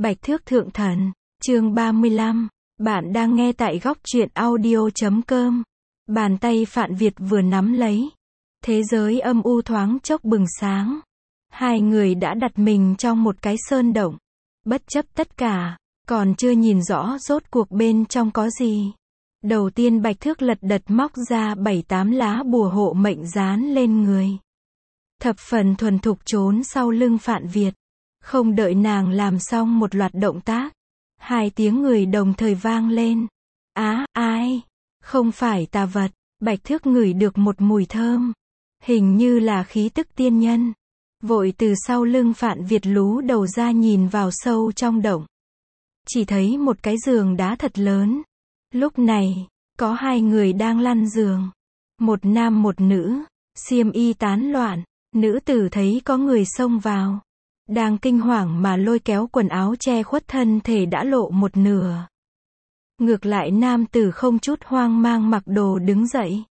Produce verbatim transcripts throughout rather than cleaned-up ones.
Bạch Thước Thượng Thần, chương ba mươi lăm. Bạn đang nghe tại góc truyện audio chấm com. Bàn tay Phạn Việt vừa nắm lấy. Thế giới âm u thoáng chốc bừng sáng. Hai người đã đặt mình trong một cái sơn động. Bất chấp tất cả, còn chưa nhìn rõ rốt cuộc bên trong có gì. Đầu tiên Bạch Thước lật đật móc ra bảy tám lá bùa hộ mệnh dán lên người. Thập phần thuần thục trốn sau lưng Phạn Việt. Không đợi nàng làm xong một loạt động tác. Hai tiếng người đồng thời vang lên. Á, ai? Không phải tà vật. Bạch Thước ngửi được một mùi thơm. Hình như là khí tức tiên nhân. Vội từ sau lưng Phạn Việt lú đầu ra nhìn vào sâu trong động. Chỉ thấy một cái giường đá thật lớn. Lúc này, có hai người đang lăn giường. Một nam một nữ, xiêm y tán loạn. Nữ tử thấy có người xông vào. Đang kinh hoàng mà lôi kéo quần áo che khuất thân thể đã lộ một nửa. Ngược lại nam tử không chút hoang mang mặc đồ đứng dậy.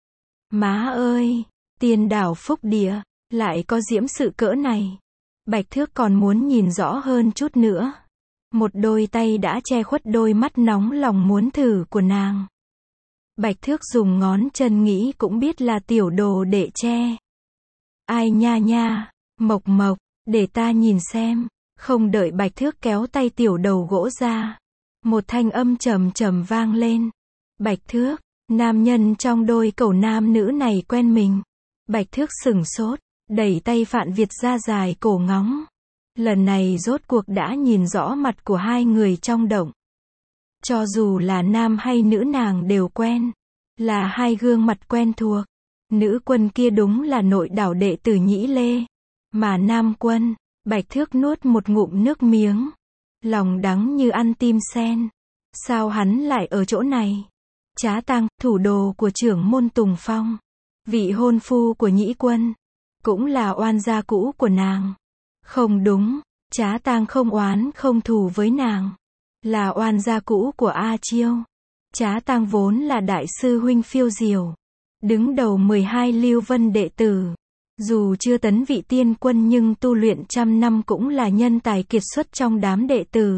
Má ơi, tiên đảo phúc địa, lại có diễm sự cỡ này. Bạch Thước còn muốn nhìn rõ hơn chút nữa. Một đôi tay đã che khuất đôi mắt nóng lòng muốn thử của nàng. Bạch Thước dùng ngón chân nghĩ cũng biết là tiểu đồ đệ che. Ai nha nha, mộc mộc. Để ta nhìn xem. Không đợi Bạch Thước kéo tay tiểu đầu gỗ ra. Một thanh âm trầm trầm vang lên. Bạch Thước, nam nhân trong đôi cẩu nam nữ này quen mình. Bạch Thước sửng sốt, đẩy tay Phạn Việt ra dài cổ ngóng. Lần này rốt cuộc đã nhìn rõ mặt của hai người trong động. Cho dù là nam hay nữ nàng đều quen. Là hai gương mặt quen thuộc. Nữ quân kia đúng là nội đảo đệ tử Nhĩ Lê. Mà nam quân, Bạch Thước nuốt một ngụm nước miếng. Lòng đắng như ăn tim sen. Sao hắn lại ở chỗ này? Trá Tăng, thủ đồ của trưởng môn Tùng Phong. Vị hôn phu của Nhĩ Quân. Cũng là oan gia cũ của nàng. Không đúng, Trá Tăng không oán không thù với nàng. Là oan gia cũ của A Chiêu. Trá Tăng vốn là đại sư huynh phiêu diều. Đứng đầu mười hai lưu vân đệ tử. Dù chưa tấn vị tiên quân nhưng tu luyện trăm năm cũng là nhân tài kiệt xuất trong đám đệ tử.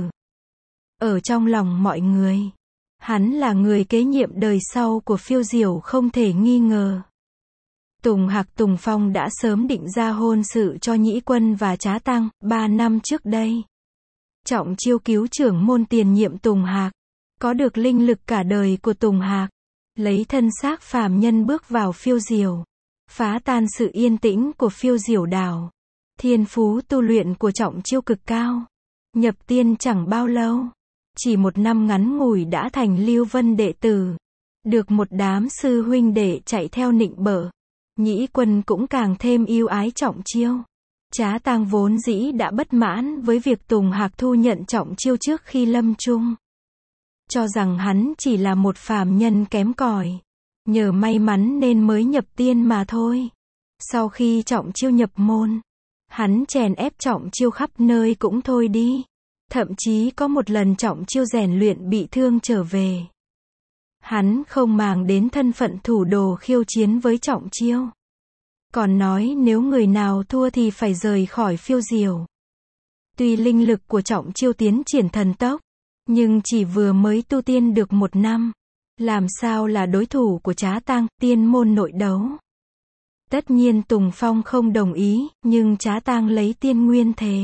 Ở trong lòng mọi người, hắn là người kế nhiệm đời sau của phiêu diều không thể nghi ngờ. Tùng Hạc Tùng Phong đã sớm định ra hôn sự cho Nhĩ Quân và Trá Tăng, ba năm trước đây. Trọng Chiêu cứu trưởng môn tiền nhiệm Tùng Hạc, có được linh lực cả đời của Tùng Hạc, lấy thân xác phàm nhân bước vào phiêu diều. Phá tan sự yên tĩnh của phiêu diều đảo. Thiên phú tu luyện của Trọng Chiêu cực cao. Nhập tiên chẳng bao lâu. Chỉ một năm ngắn ngủi đã thành lưu vân đệ tử. Được một đám sư huynh đệ chạy theo nịnh bợ. Nhĩ Quân cũng càng thêm yêu ái Trọng Chiêu. Trá Tăng vốn dĩ đã bất mãn với việc Tùng Hạc thu nhận Trọng Chiêu trước khi lâm chung. Cho rằng hắn chỉ là một phàm nhân kém cỏi. Nhờ may mắn nên mới nhập tiên mà thôi. Sau khi Trọng Chiêu nhập môn, hắn chèn ép Trọng Chiêu khắp nơi cũng thôi đi. Thậm chí có một lần Trọng Chiêu rèn luyện bị thương trở về. Hắn không màng đến thân phận thủ đồ khiêu chiến với Trọng Chiêu. Còn nói nếu người nào thua thì phải rời khỏi phiêu diều. Tuy linh lực của Trọng Chiêu tiến triển thần tốc, nhưng chỉ vừa mới tu tiên được một năm. Làm sao là đối thủ của Trá Tăng, tiên môn nội đấu. Tất nhiên Tùng Phong không đồng ý, nhưng Trá Tăng lấy tiên nguyên thề.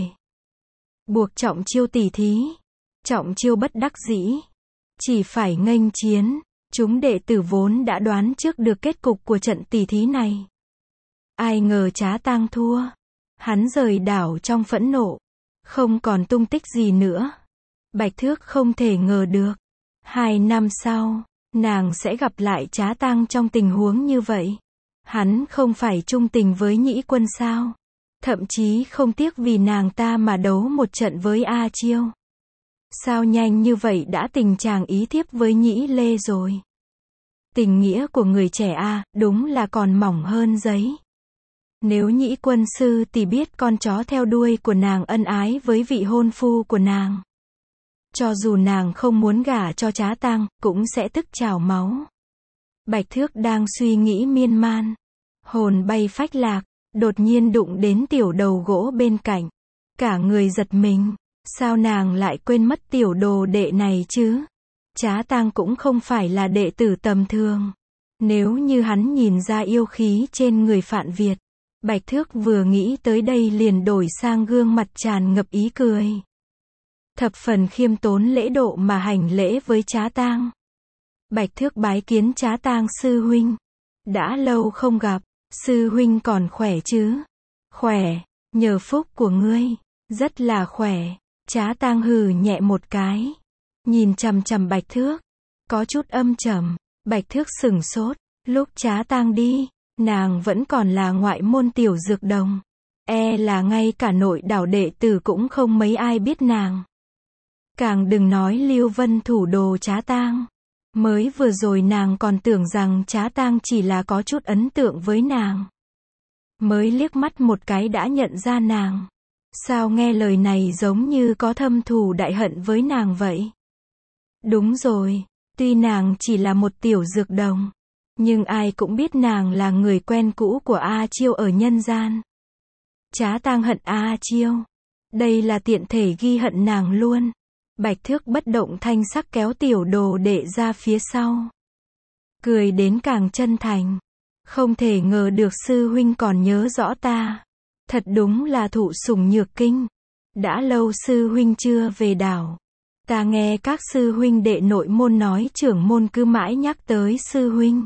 Buộc Trọng Chiêu tỉ thí. Trọng Chiêu bất đắc dĩ. Chỉ phải nghênh chiến. Chúng đệ tử vốn đã đoán trước được kết cục của trận tỉ thí này. Ai ngờ Trá Tăng thua. Hắn rời đảo trong phẫn nộ. Không còn tung tích gì nữa. Bạch Thước không thể ngờ được. Hai năm sau, nàng sẽ gặp lại Trá Tăng trong tình huống như vậy. Hắn không phải trung tình với Nhĩ Quân sao? Thậm chí không tiếc vì nàng ta mà đấu một trận với A Chiêu. Sao nhanh như vậy đã tình chàng ý thiếp với Nhĩ Lê rồi? Tình nghĩa của người trẻ A, đúng là còn mỏng hơn giấy. Nếu Nhĩ Quân sư thì biết con chó theo đuôi của nàng ân ái với vị hôn phu của nàng. Cho dù nàng không muốn gả cho Trá Tăng, cũng sẽ tức trào máu. Bạch Thước đang suy nghĩ miên man. Hồn bay phách lạc, đột nhiên đụng đến tiểu đầu gỗ bên cạnh. Cả người giật mình. Sao nàng lại quên mất tiểu đồ đệ này chứ? Trá Tang cũng không phải là đệ tử tầm thường. Nếu như hắn nhìn ra yêu khí trên người Phạn Việt, Bạch Thước vừa nghĩ tới đây liền đổi sang gương mặt tràn ngập ý cười. Thập phần khiêm tốn lễ độ mà hành lễ với Trá Tang. Bạch Thước bái kiến Trá Tang sư huynh. Đã lâu không gặp, sư huynh còn khỏe chứ? Khỏe, nhờ phúc của ngươi, rất là khỏe. Trá Tang hừ nhẹ một cái, nhìn chằm chằm Bạch Thước, có chút âm trầm. Bạch Thước sửng sốt, lúc Trá Tang đi, nàng vẫn còn là ngoại môn tiểu dược đồng. E là ngay cả nội đảo đệ tử cũng không mấy ai biết nàng. Càng đừng nói Lưu Vân thủ đồ Trá Tang. Mới vừa rồi nàng còn tưởng rằng Trá Tang chỉ là có chút ấn tượng với nàng. Mới liếc mắt một cái đã nhận ra nàng. Sao nghe lời này giống như có thâm thù đại hận với nàng vậy? Đúng rồi, tuy nàng chỉ là một tiểu dược đồng, nhưng ai cũng biết nàng là người quen cũ của A Chiêu ở nhân gian. Trá Tang hận A Chiêu. Đây là tiện thể ghi hận nàng luôn. Bạch Thước bất động thanh sắc kéo tiểu đồ đệ ra phía sau. Cười đến càng chân thành. Không thể ngờ được sư huynh còn nhớ rõ ta. Thật đúng là thụ sủng nhược kinh. Đã lâu sư huynh chưa về đảo. Ta nghe các sư huynh đệ nội môn nói trưởng môn cứ mãi nhắc tới sư huynh.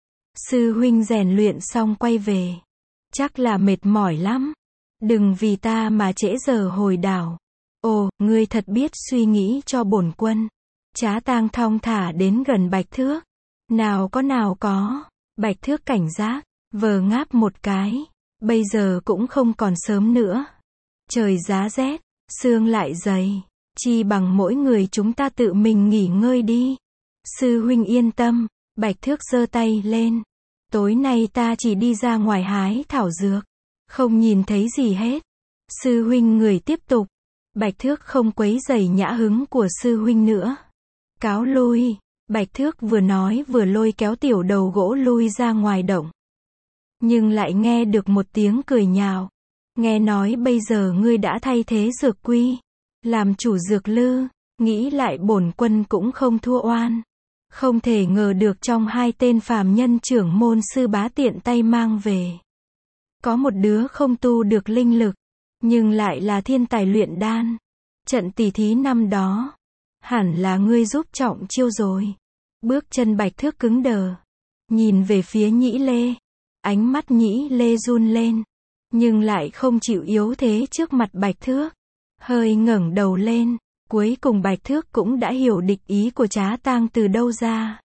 Sư huynh rèn luyện xong quay về. Chắc là mệt mỏi lắm. Đừng vì ta mà trễ giờ hồi đảo. Ồ, ngươi thật biết suy nghĩ cho bổn quân. Trá Tang thong thả đến gần Bạch Thước. Nào có nào có. Bạch Thước cảnh giác, vờ ngáp một cái. Bây giờ cũng không còn sớm nữa. Trời giá rét, sương lại dày. Chi bằng mỗi người chúng ta tự mình nghỉ ngơi đi. Sư huynh yên tâm. Bạch Thước giơ tay lên. Tối nay ta chỉ đi ra ngoài hái thảo dược. Không nhìn thấy gì hết. Sư huynh người tiếp tục. Bạch Thước không quấy rầy nhã hứng của sư huynh nữa. Cáo lui. Bạch Thước vừa nói vừa lôi kéo tiểu đầu gỗ lui ra ngoài động. Nhưng lại nghe được một tiếng cười nhạo. Nghe nói bây giờ ngươi đã thay thế dược quy. Làm chủ dược lư. Nghĩ lại bổn quân cũng không thua oan. Không thể ngờ được trong hai tên phàm nhân trưởng môn sư bá tiện tay mang về. Có một đứa không tu được linh lực. Nhưng lại là thiên tài luyện đan. Trận tỷ thí năm đó. Hẳn là ngươi giúp Trọng Chiêu rồi. Bước chân Bạch Thước cứng đờ. Nhìn về phía Nhĩ Lê. Ánh mắt Nhĩ Lê run lên. Nhưng lại không chịu yếu thế trước mặt Bạch Thước. Hơi ngẩng đầu lên. Cuối cùng Bạch Thước cũng đã hiểu địch ý của Trá Tang từ đâu ra.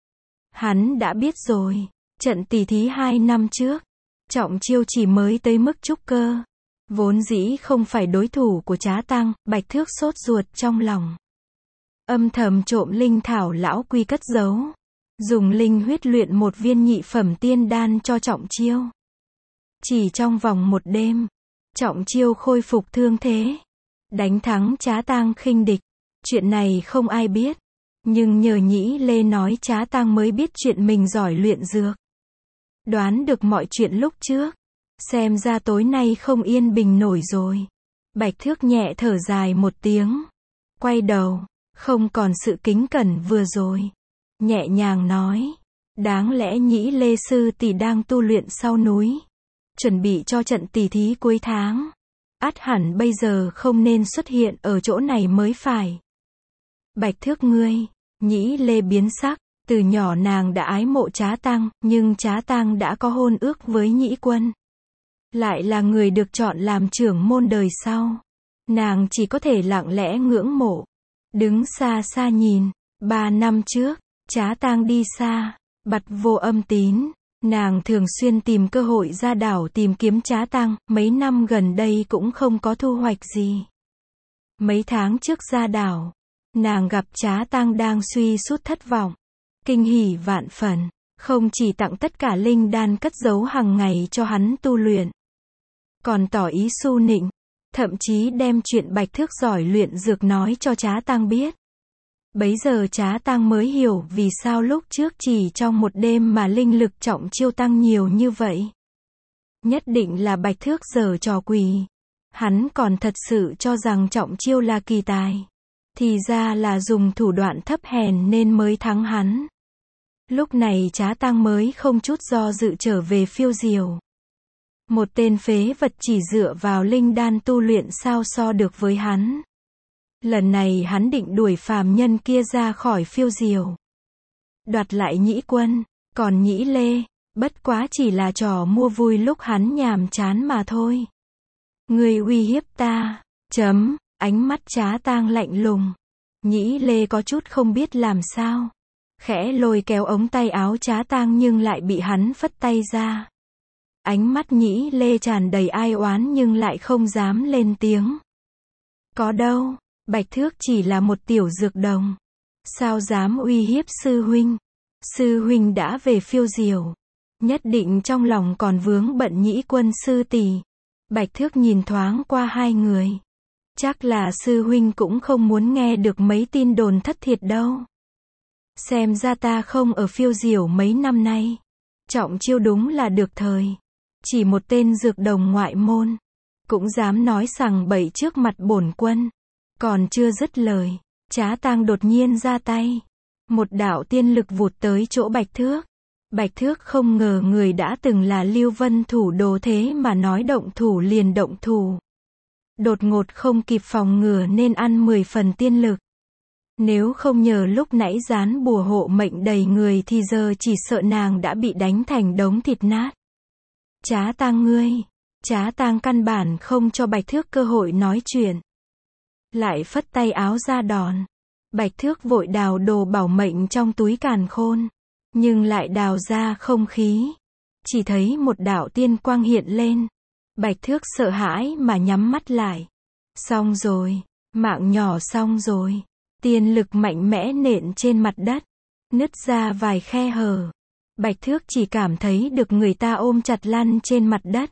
Hắn đã biết rồi. Trận tỷ thí hai năm trước. Trọng Chiêu chỉ mới tới mức trúc cơ. Vốn dĩ không phải đối thủ của Trá Tang. Bạch Thước sốt ruột trong lòng. Âm thầm trộm linh thảo lão quy cất giấu. Dùng linh huyết luyện một viên nhị phẩm tiên đan cho Trọng Chiêu. Chỉ trong vòng một đêm. Trọng Chiêu khôi phục thương thế. Đánh thắng Trá Tang khinh địch. Chuyện này không ai biết. Nhưng nhờ Nhĩ Lê nói Trá Tang mới biết chuyện mình giỏi luyện dược. Đoán được mọi chuyện lúc trước. Xem ra tối nay không yên bình nổi rồi. Bạch Thước nhẹ thở dài một tiếng. Quay đầu. Không còn sự kính cẩn vừa rồi. Nhẹ nhàng nói. Đáng lẽ Nhĩ Lê sư tỷ đang tu luyện sau núi. Chuẩn bị cho trận tỷ thí cuối tháng. Ắt hẳn bây giờ không nên xuất hiện ở chỗ này mới phải. Bạch Thước ngươi. Nhĩ Lê biến sắc. Từ nhỏ nàng đã ái mộ Trá Tang. Nhưng Trá Tang đã có hôn ước với Nhĩ Quân. Lại là người được chọn làm trưởng môn đời sau. Nàng chỉ có thể lặng lẽ ngưỡng mộ. Đứng xa xa nhìn. Ba năm trước. Trá Tang đi xa. Bặt vô âm tín. Nàng thường xuyên tìm cơ hội ra đảo tìm kiếm Trá Tang. Mấy năm gần đây cũng không có thu hoạch gì. Mấy tháng trước ra đảo. Nàng gặp Trá Tang đang suy sút thất vọng. Kinh hỉ vạn phần. Không chỉ tặng tất cả linh đan cất giấu hàng ngày cho hắn tu luyện. Còn tỏ ý su nịnh. Thậm chí đem chuyện Bạch Thước giỏi luyện dược nói cho Trá Tang biết. Bấy giờ Trá Tang mới hiểu vì sao lúc trước chỉ trong một đêm mà linh lực Trọng Chiêu tăng nhiều như vậy. Nhất định là Bạch Thước giở trò quỷ. Hắn còn thật sự cho rằng Trọng Chiêu là kỳ tài. Thì ra là dùng thủ đoạn thấp hèn nên mới thắng hắn. Lúc này Trá Tang mới không chút do dự trở về Phiêu Diều. Một tên phế vật chỉ dựa vào linh đan tu luyện sao so được với hắn. Lần này hắn định đuổi phàm nhân kia ra khỏi Phiêu Diều. Đoạt lại Nhĩ Quân, còn Nhĩ Lê, bất quá chỉ là trò mua vui lúc hắn nhàm chán mà thôi. Ngươi uy hiếp ta, chấm, ánh mắt Trá Tang lạnh lùng. Nhĩ Lê có chút không biết làm sao. Khẽ lôi kéo ống tay áo Trá Tang nhưng lại bị hắn phất tay ra. Ánh mắt Nhĩ Lê tràn đầy ai oán nhưng lại không dám lên tiếng. Có đâu, Bạch Thước chỉ là một tiểu dược đồng. Sao dám uy hiếp sư huynh? Sư huynh đã về Phiêu Diều. Nhất định trong lòng còn vướng bận Nhĩ Quân sư tỷ. Bạch Thước nhìn thoáng qua hai người. Chắc là sư huynh cũng không muốn nghe được mấy tin đồn thất thiệt đâu. Xem ra ta không ở Phiêu Diều mấy năm nay. Trọng Chiêu đúng là được thời. Chỉ một tên dược đồng ngoại môn. Cũng dám nói sằng bậy trước mặt bổn quân. Còn chưa dứt lời. Trá Tang đột nhiên ra tay. Một đạo tiên lực vụt tới chỗ Bạch Thước. Bạch Thước không ngờ người đã từng là Lưu Vân thủ đồ thế mà nói động thủ liền động thủ. Đột ngột không kịp phòng ngừa nên ăn mười phần tiên lực. Nếu không nhờ lúc nãy dán bùa hộ mệnh đầy người thì giờ chỉ sợ nàng đã bị đánh thành đống thịt nát. Trá Tang ngươi. Trá Tang căn bản không cho Bạch Thước cơ hội nói chuyện. Lại phất tay áo ra đòn. Bạch Thước vội đào đồ bảo mệnh trong túi càn khôn. Nhưng lại đào ra không khí. Chỉ thấy một đạo tiên quang hiện lên. Bạch Thước sợ hãi mà nhắm mắt lại. Xong rồi. Mạng nhỏ xong rồi. Tiên lực mạnh mẽ nện trên mặt đất. Nứt ra vài khe hở. Bạch Thước chỉ cảm thấy được người ta ôm chặt lăn trên mặt đất.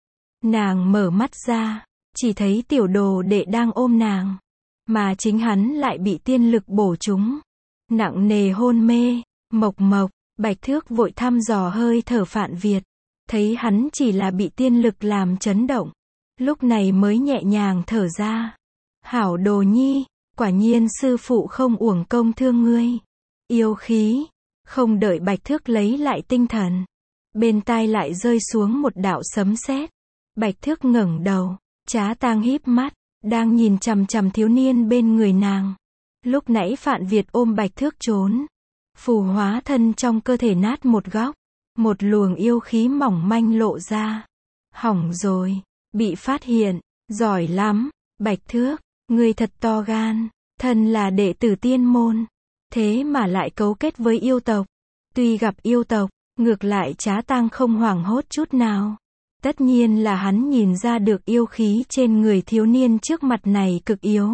Nàng mở mắt ra. Chỉ thấy tiểu đồ đệ đang ôm nàng. Mà chính hắn lại bị tiên lực bổ trúng. Nặng nề hôn mê. Mộc mộc. Bạch Thước vội thăm dò hơi thở Phạn Việt. Thấy hắn chỉ là bị tiên lực làm chấn động. Lúc này mới nhẹ nhàng thở ra. Hảo đồ nhi. Quả nhiên sư phụ không uổng công thương ngươi. Yêu khí. Không đợi Bạch Thước lấy lại tinh thần. Bên tai lại rơi xuống một đạo sấm sét. Bạch Thước ngẩng đầu. Trá Tang híp mắt. Đang nhìn chằm chằm thiếu niên bên người nàng. Lúc nãy Phạn Việt ôm Bạch Thước trốn. Phù hóa thân trong cơ thể nát một góc. Một luồng yêu khí mỏng manh lộ ra. Hỏng rồi. Bị phát hiện. Giỏi lắm. Bạch Thước. Ngươi thật to gan. Thân là đệ tử tiên môn. Thế mà lại cấu kết với yêu tộc. Tuy gặp yêu tộc. Ngược lại Trá Tang không hoảng hốt chút nào. Tất nhiên là hắn nhìn ra được yêu khí trên người thiếu niên trước mặt này cực yếu.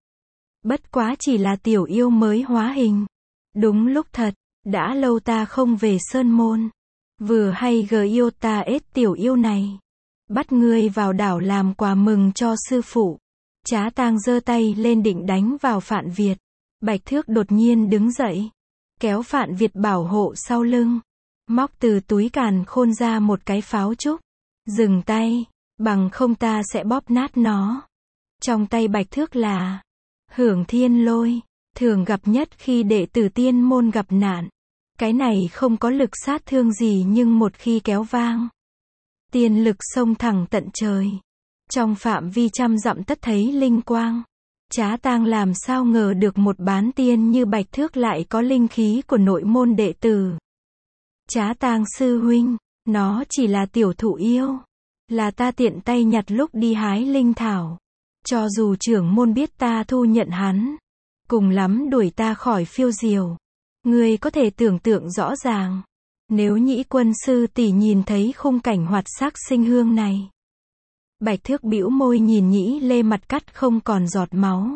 Bất quá chỉ là tiểu yêu mới hóa hình. Đúng lúc thật. Đã lâu ta không về sơn môn. Vừa hay gờ yêu ta ết tiểu yêu này. Bắt ngươi vào đảo làm quà mừng cho sư phụ. Trá Tang giơ tay lên định đánh vào Phạn Việt. Bạch Thước đột nhiên đứng dậy. Kéo Phạn Việt bảo hộ sau lưng. Móc từ túi càn khôn ra một cái pháo trúc. Dừng tay. Bằng không ta sẽ bóp nát nó. Trong tay Bạch Thước là Hưởng Thiên Lôi. Thường gặp nhất khi đệ tử tiên môn gặp nạn. Cái này không có lực sát thương gì nhưng một khi kéo vang. Tiên lực xông thẳng tận trời. Trong phạm vi trăm dặm tất thấy linh quang. Trá Tang làm sao ngờ được một bán tiên như Bạch Thước lại có linh khí của nội môn đệ tử. Trá Tang sư huynh, nó chỉ là tiểu thụ yêu. Là ta tiện tay nhặt lúc đi hái linh thảo. Cho dù trưởng môn biết ta thu nhận hắn. Cùng lắm đuổi ta khỏi Phiêu Diều. Ngươi có thể tưởng tượng rõ ràng. Nếu Nhĩ Quân sư tỷ nhìn thấy khung cảnh hoạt sắc sinh hương này. Bạch Thước bĩu môi nhìn Nhĩ Lê mặt cắt không còn giọt máu.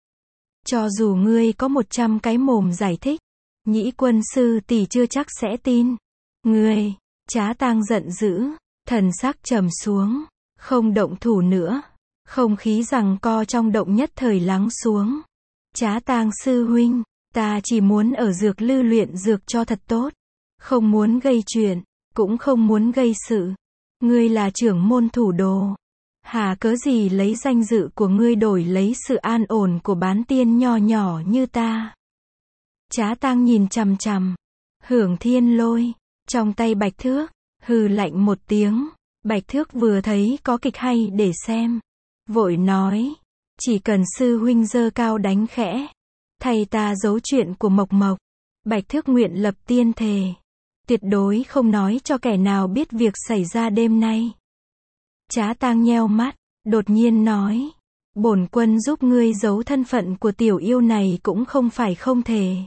Cho dù ngươi có một trăm cái mồm giải thích. Nhĩ Quân sư tỷ chưa chắc sẽ tin. Ngươi. Trá Tang giận dữ. Thần sắc trầm xuống. Không động thủ nữa. Không khí giằng co trong động nhất thời lắng xuống. Trá Tang sư huynh. Ta chỉ muốn ở dược lư luyện dược cho thật tốt. Không muốn gây chuyện. Cũng không muốn gây sự. Ngươi là trưởng môn thủ đồ. Hà cớ gì lấy danh dự của ngươi đổi lấy sự an ổn của bán tiên nho nhỏ như ta. Trá Tang nhìn chằm chằm. Hưởng Thiên Lôi. Trong tay Bạch Thước. Hừ lạnh một tiếng. Bạch Thước vừa thấy có kịch hay để xem. Vội nói. Chỉ cần sư huynh giơ cao đánh khẽ. Thầy ta giấu chuyện của Mộc Mộc. Bạch Thước nguyện lập tiên thề. Tuyệt đối không nói cho kẻ nào biết việc xảy ra đêm nay. Trá Tang nheo mắt. Đột nhiên nói. Bổn quân giúp ngươi giấu thân phận của tiểu yêu này cũng không phải không thể.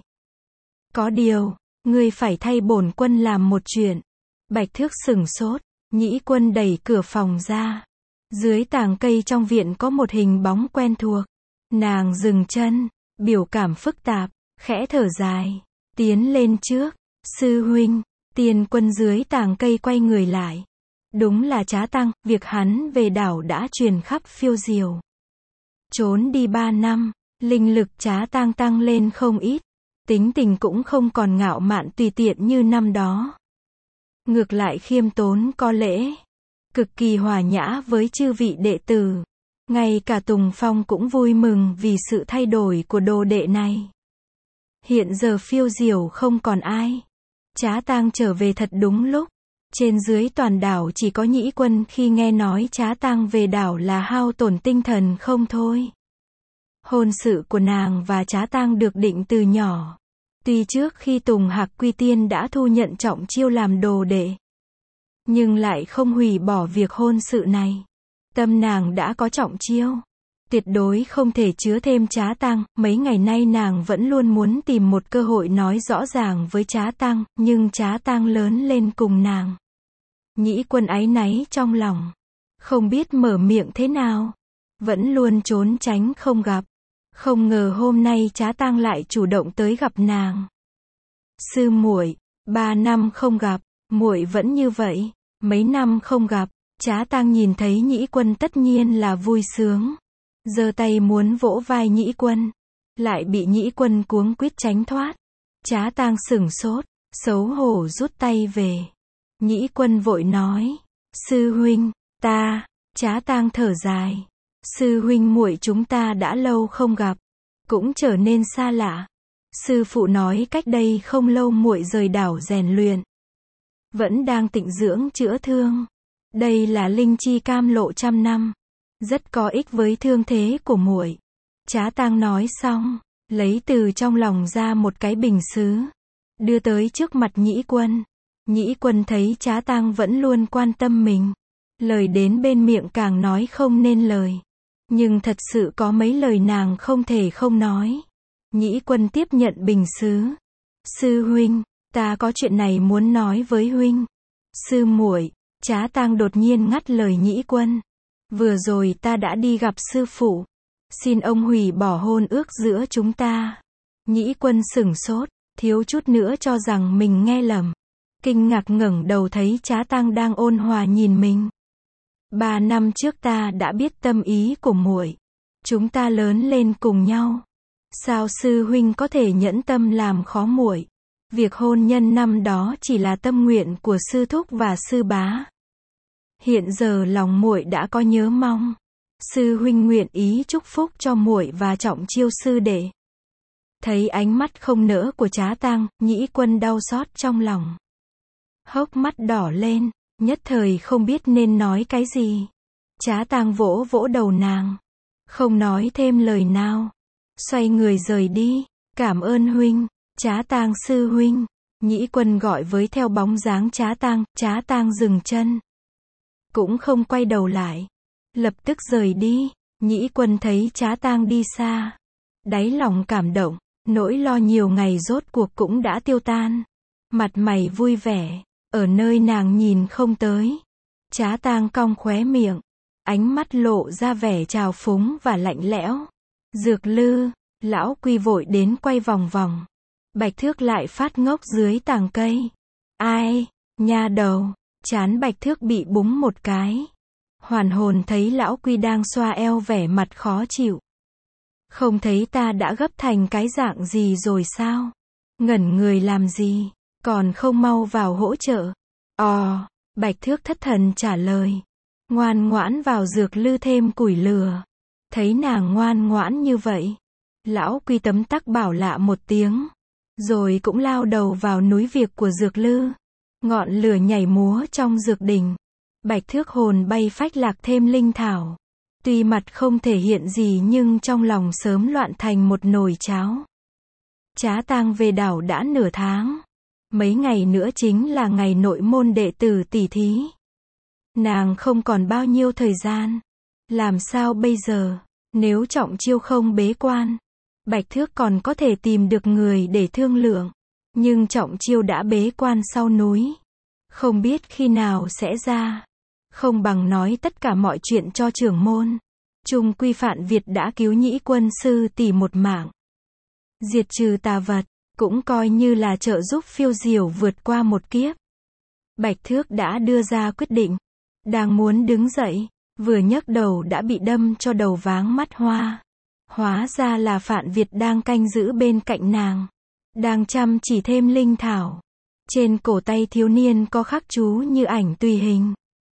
Có điều, ngươi phải thay bổn quân làm một chuyện. Bạch Thước sửng sốt. Nhĩ Quân đẩy cửa phòng ra. Dưới tàng cây trong viện có một hình bóng quen thuộc. Nàng dừng chân, biểu cảm phức tạp, khẽ thở dài, tiến lên trước. Sư huynh. Tiên Quân dưới tàng cây quay người lại. Đúng là Trá Tang, việc hắn về đảo đã truyền khắp phiêu diều. Trốn đi ba năm, linh lực Trá Tang tăng lên không ít. Tính tình cũng không còn ngạo mạn tùy tiện như năm đó. Ngược lại khiêm tốn có lễ. Cực kỳ hòa nhã với chư vị đệ tử. Ngay cả Tùng Phong cũng vui mừng vì sự thay đổi của đồ đệ này. Hiện giờ phiêu diều không còn ai. Trá Tang trở về thật đúng lúc. Trên dưới toàn đảo chỉ có Nhĩ Quân khi nghe nói Trá Tang về đảo là hao tổn tinh thần không thôi. Hôn sự của nàng và Trá Tang được định từ nhỏ. Tuy trước khi Tùng Hạc Quy Tiên đã thu nhận Trọng Chiêu làm đồ đệ, nhưng lại không hủy bỏ việc hôn sự này. Tâm nàng đã có Trọng Chiêu. Tuyệt đối không thể chứa thêm Trá Tang. Mấy ngày nay nàng vẫn luôn muốn tìm một cơ hội nói rõ ràng với Trá Tang, nhưng Trá Tang lớn lên cùng nàng. Nhĩ Quân áy náy trong lòng. Không biết mở miệng thế nào. Vẫn luôn trốn tránh không gặp. Không ngờ hôm nay Trá Tang lại chủ động tới gặp nàng. Sư muội, ba năm không gặp, muội vẫn như vậy. Mấy năm không gặp, Trá Tang nhìn thấy Nhĩ Quân tất nhiên là vui sướng. Giơ tay muốn vỗ vai Nhĩ Quân, lại bị Nhĩ Quân cuống quýt tránh thoát. Trá Tang sửng sốt, xấu hổ rút tay về. Nhĩ Quân vội nói, sư huynh, ta. Trá Tang thở dài. Sư huynh muội chúng ta đã lâu không gặp, cũng trở nên xa lạ. Sư phụ nói cách đây không lâu muội rời đảo rèn luyện, vẫn đang tịnh dưỡng chữa thương. Đây là linh chi cam lộ trăm năm, rất có ích với thương thế của muội. Trá Tang nói xong, lấy từ trong lòng ra một cái bình sứ, đưa tới trước mặt Nhĩ Quân. Nhĩ Quân thấy Trá Tang vẫn luôn quan tâm mình, lời đến bên miệng càng nói không nên lời. Nhưng thật sự có mấy lời nàng không thể không nói. Nhĩ Quân tiếp nhận bình sứ. Sư huynh, ta có chuyện này muốn nói với huynh. Sư muội. Trá Tang đột nhiên ngắt lời Nhĩ Quân. Vừa rồi ta đã đi gặp sư phụ. Xin ông hủy bỏ hôn ước giữa chúng ta. Nhĩ Quân sửng sốt, thiếu chút nữa cho rằng mình nghe lầm. Kinh ngạc ngẩng đầu thấy Trá Tang đang ôn hòa nhìn mình. Ba năm trước ta đã biết tâm ý của muội. Chúng ta lớn lên cùng nhau. Sao sư huynh có thể nhẫn tâm làm khó muội? Việc hôn nhân năm đó chỉ là tâm nguyện của sư thúc và sư bá. Hiện giờ lòng muội đã có nhớ mong. Sư huynh nguyện ý chúc phúc cho muội và Trọng Chiêu sư đệ. Thấy ánh mắt không nỡ của Trá Tang, Nhĩ Quân đau xót trong lòng. Hốc mắt đỏ lên, nhất thời không biết nên nói cái gì. Trá Tang vỗ vỗ đầu nàng, không nói thêm lời nào, xoay người rời đi. Cảm ơn huynh. Trá Tang sư huynh. Nhĩ Quân gọi với theo bóng dáng Trá Tang. Trá Tang dừng chân, cũng không quay đầu lại, lập tức rời đi. Nhĩ Quân thấy Trá Tang đi xa, đáy lòng cảm động, nỗi lo nhiều ngày rốt cuộc cũng đã tiêu tan. Mặt mày vui vẻ, ở nơi nàng nhìn không tới. Trá Tang cong khóe miệng, ánh mắt lộ ra vẻ trào phúng và lạnh lẽo. Dược Lư, lão Quy vội đến quay vòng vòng. Bạch Thước lại phát ngốc dưới tàng cây. Ai, nha đầu. Trán Bạch Thước bị búng một cái. Hoàn hồn thấy lão Quy đang xoa eo vẻ mặt khó chịu. Không thấy ta đã gấp thành cái dạng gì rồi sao? Ngẩn người làm gì? Còn không mau vào hỗ trợ. Ồ, Bạch Thước thất thần trả lời. ngoan ngoãn vào dược lư thêm củi lửa. Thấy nàng ngoan ngoãn như vậy, lão Quy tấm tắc bảo lạ một tiếng, rồi cũng lao đầu vào núi việc của dược lư. Ngọn lửa nhảy múa trong dược đình, Bạch Thước hồn bay phách lạc thêm linh thảo. Tuy mặt không thể hiện gì nhưng trong lòng sớm loạn thành một nồi cháo. Trá tang về đảo đã nửa tháng. Mấy ngày nữa chính là ngày nội môn đệ tử tỷ thí. Nàng không còn bao nhiêu thời gian. Làm sao bây giờ? Nếu Trọng Chiêu không bế quan, Bạch Thước còn có thể tìm được người để thương lượng. Nhưng Trọng Chiêu đã bế quan sau núi. Không biết khi nào sẽ ra. Không bằng nói tất cả mọi chuyện cho trưởng môn. Chung quy Phạn Việt đã cứu Nhĩ Quân sư tỷ một mạng. Diệt trừ tà vật, cũng coi như là trợ giúp phiêu diểu vượt qua một kiếp. Bạch Thước đã đưa ra quyết định. Đang muốn đứng dậy, vừa nhấc đầu đã bị đâm cho đầu váng mắt hoa. Hóa ra là Phạn Việt đang canh giữ bên cạnh nàng. Đang chăm chỉ thêm linh thảo. Trên cổ tay thiếu niên có khắc chú như ảnh tùy hình.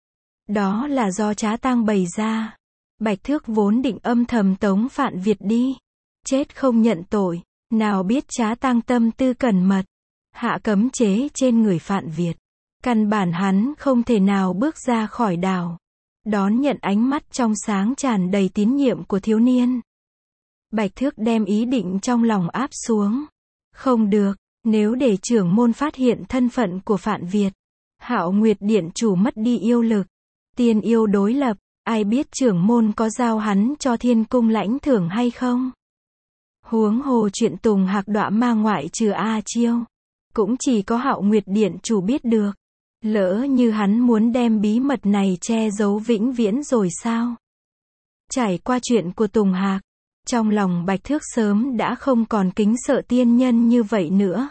Đó là do Trá tang bày ra. Bạch Thước vốn định âm thầm tống Phạn Việt đi. Chết không nhận tội. Nào biết Trá tang tâm tư cẩn mật. Hạ cấm chế trên người Phạn Việt. Căn bản hắn không thể nào bước ra khỏi đảo. Đón nhận ánh mắt trong sáng tràn đầy tín nhiệm của thiếu niên. Bạch Thước đem ý định trong lòng áp xuống. Không được, nếu để trưởng môn phát hiện thân phận của Phạn Việt, Hạo Nguyệt Điện chủ mất đi yêu lực. Tiên yêu đối lập, ai biết trưởng môn có giao hắn cho thiên cung lãnh thưởng hay không? Huống hồ chuyện Tùng Hạc đọa ma ngoại trừ A Chiêu, cũng chỉ có Hạo Nguyệt Điện chủ biết được. Lỡ như hắn muốn đem bí mật này che giấu vĩnh viễn rồi sao? Trải qua chuyện của Tùng Hạc, trong lòng Bạch Thước sớm đã không còn kính sợ tiên nhân như vậy nữa.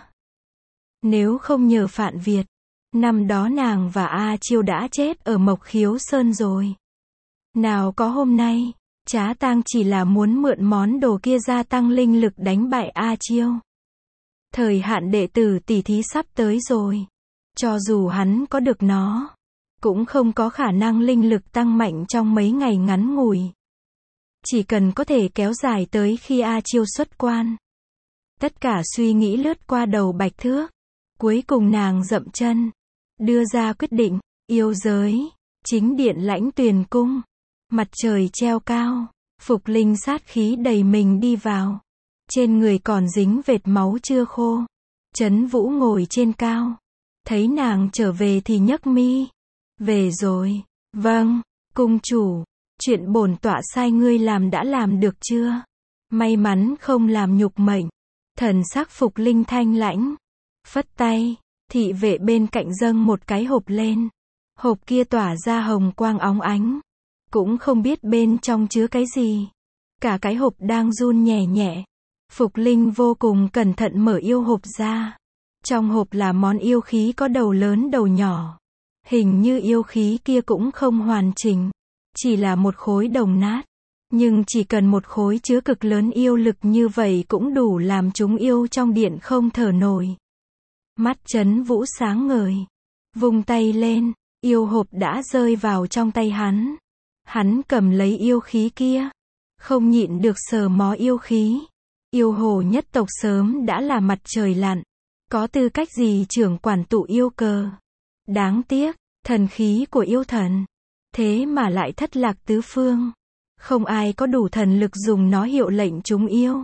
Nếu không nhờ Phạn Việt, năm đó nàng và A Chiêu đã chết ở Mộc Khiếu Sơn rồi. Nào có hôm nay, Trá tang chỉ là muốn mượn món đồ kia gia tăng linh lực đánh bại A Chiêu. Thời hạn đệ tử tỷ thí sắp tới rồi. Cho dù hắn có được nó, cũng không có khả năng linh lực tăng mạnh trong mấy ngày ngắn ngủi. Chỉ cần có thể kéo dài tới khi A Chiêu xuất quan. Tất cả suy nghĩ lướt qua đầu Bạch Thước. Cuối cùng nàng dậm chân, đưa ra quyết định, yêu giới, chính điện Lãnh Tuyền cung. Mặt trời treo cao, Phục Linh sát khí đầy mình đi vào. Trên người còn dính vệt máu chưa khô. Trấn Vũ ngồi trên cao. Thấy nàng trở về thì nhấc mi. Về rồi. Vâng, cung chủ. Chuyện bổn tọa sai ngươi làm đã làm được chưa? May mắn không làm nhục mệnh. Thần sắc Phục Linh thanh lãnh. Phất tay, thị vệ bên cạnh dâng một cái hộp lên. Hộp kia tỏa ra hồng quang óng ánh. Cũng không biết bên trong chứa cái gì. Cả cái hộp đang run nhẹ nhẹ. Phục Linh vô cùng cẩn thận mở yêu hộp ra. Trong hộp là món yêu khí có đầu lớn đầu nhỏ. Hình như yêu khí kia cũng không hoàn chỉnh. Chỉ là một khối đồng nát. Nhưng chỉ cần một khối chứa cực lớn yêu lực như vậy cũng đủ làm chúng yêu trong điện không thở nổi. Mắt Trấn Vũ sáng ngời. Vung tay lên, yêu hộp đã rơi vào trong tay hắn. Hắn cầm lấy yêu khí kia. Không nhịn được sờ mó yêu khí. Yêu hồ nhất tộc sớm đã là mặt trời lặn. Có tư cách gì trưởng quản tụ yêu cờ. Đáng tiếc, thần khí của yêu thần. Thế mà lại thất lạc tứ phương. Không ai có đủ thần lực dùng nó hiệu lệnh chúng yêu.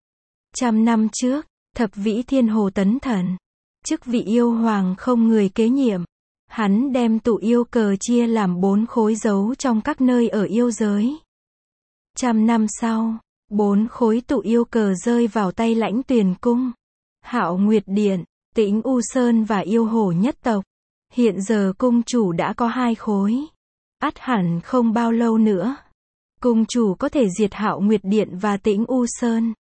Trăm năm trước, Thập Vĩ Thiên Hồ tấn thần. Chức vị yêu hoàng không người kế nhiệm. Hắn đem tụ yêu cờ chia làm bốn khối dấu trong các nơi ở yêu giới. Trăm năm sau, bốn khối tụ yêu cờ rơi vào tay Lãnh Tuyền cung, Hạo Nguyệt Điện, Tĩnh U Sơn và yêu hồ nhất tộc. Hiện giờ cung chủ đã có hai khối. Ắt hẳn không bao lâu nữa, cung chủ có thể diệt Hạo Nguyệt Điện và Tĩnh U Sơn.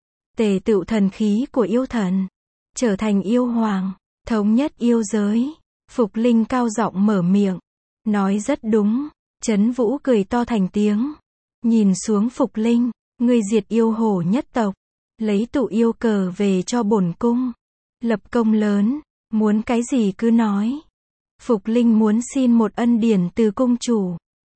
Tề tựu thần khí của yêu thần, trở thành yêu hoàng, thống nhất yêu giới. Phục Linh cao giọng mở miệng, nói rất đúng. Trấn Vũ cười to thành tiếng, nhìn xuống Phục Linh, ngươi diệt yêu hồ nhất tộc, lấy tụ yêu cờ về cho bổn cung, lập công lớn, muốn cái gì cứ nói. Phục Linh muốn xin một ân điển từ cung chủ.